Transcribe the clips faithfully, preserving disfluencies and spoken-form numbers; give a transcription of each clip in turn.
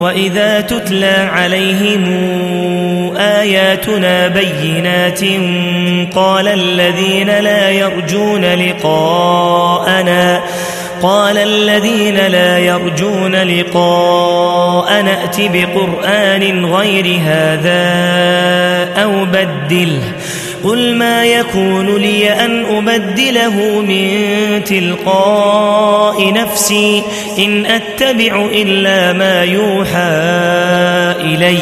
وإذا تتلى عليهم آياتنا بينات قال الذين لا يرجون لقاءنا قال الذين لا يرجون لقاءنا ائت بقرآن غير هذا أو بدله قل ما يكون لي أن أبدله من تلقاء نفسي إن أتبع إلا ما يوحى إلي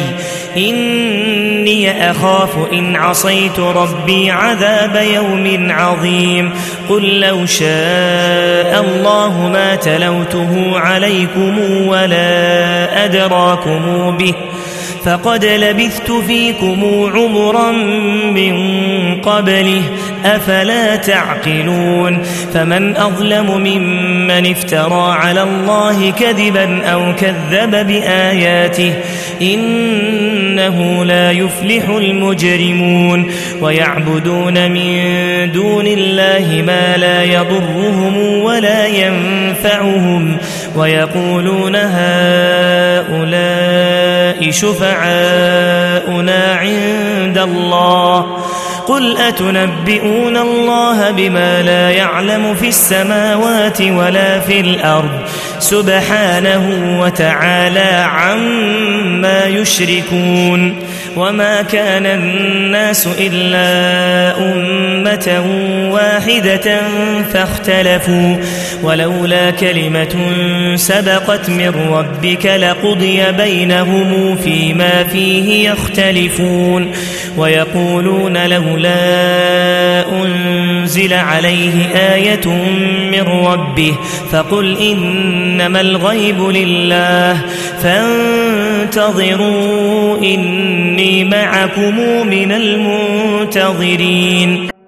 إني أخاف إن عصيت ربي عذاب يوم عظيم قل لو شاء الله ما تلوته عليكم ولا أدراكم به فقد لبثت فيكم عمرا من قبله أفلا تعقلون فمن أظلم ممن افترى على الله كذبا أو كذب بآياته إنه لا يفلح المجرمون ويعبدون من دون الله ما لا يضرهم ولا ينفعهم ويقولون هؤلاء شفعاؤنا عند الله قل أتنبئون الله بما لا يعلم في السماوات ولا في الأرض سبحانه وتعالى عما يشركون وما كان الناس إلا أمة واحدة فاختلفوا ولولا كلمة سبقت من ربك لقضي بينهم فيما فيه يختلفون ويقولون لولا أنزل عليه آية من ربه فقل إنما الغيب لله فانتظروا إني معكم من المنتظرين.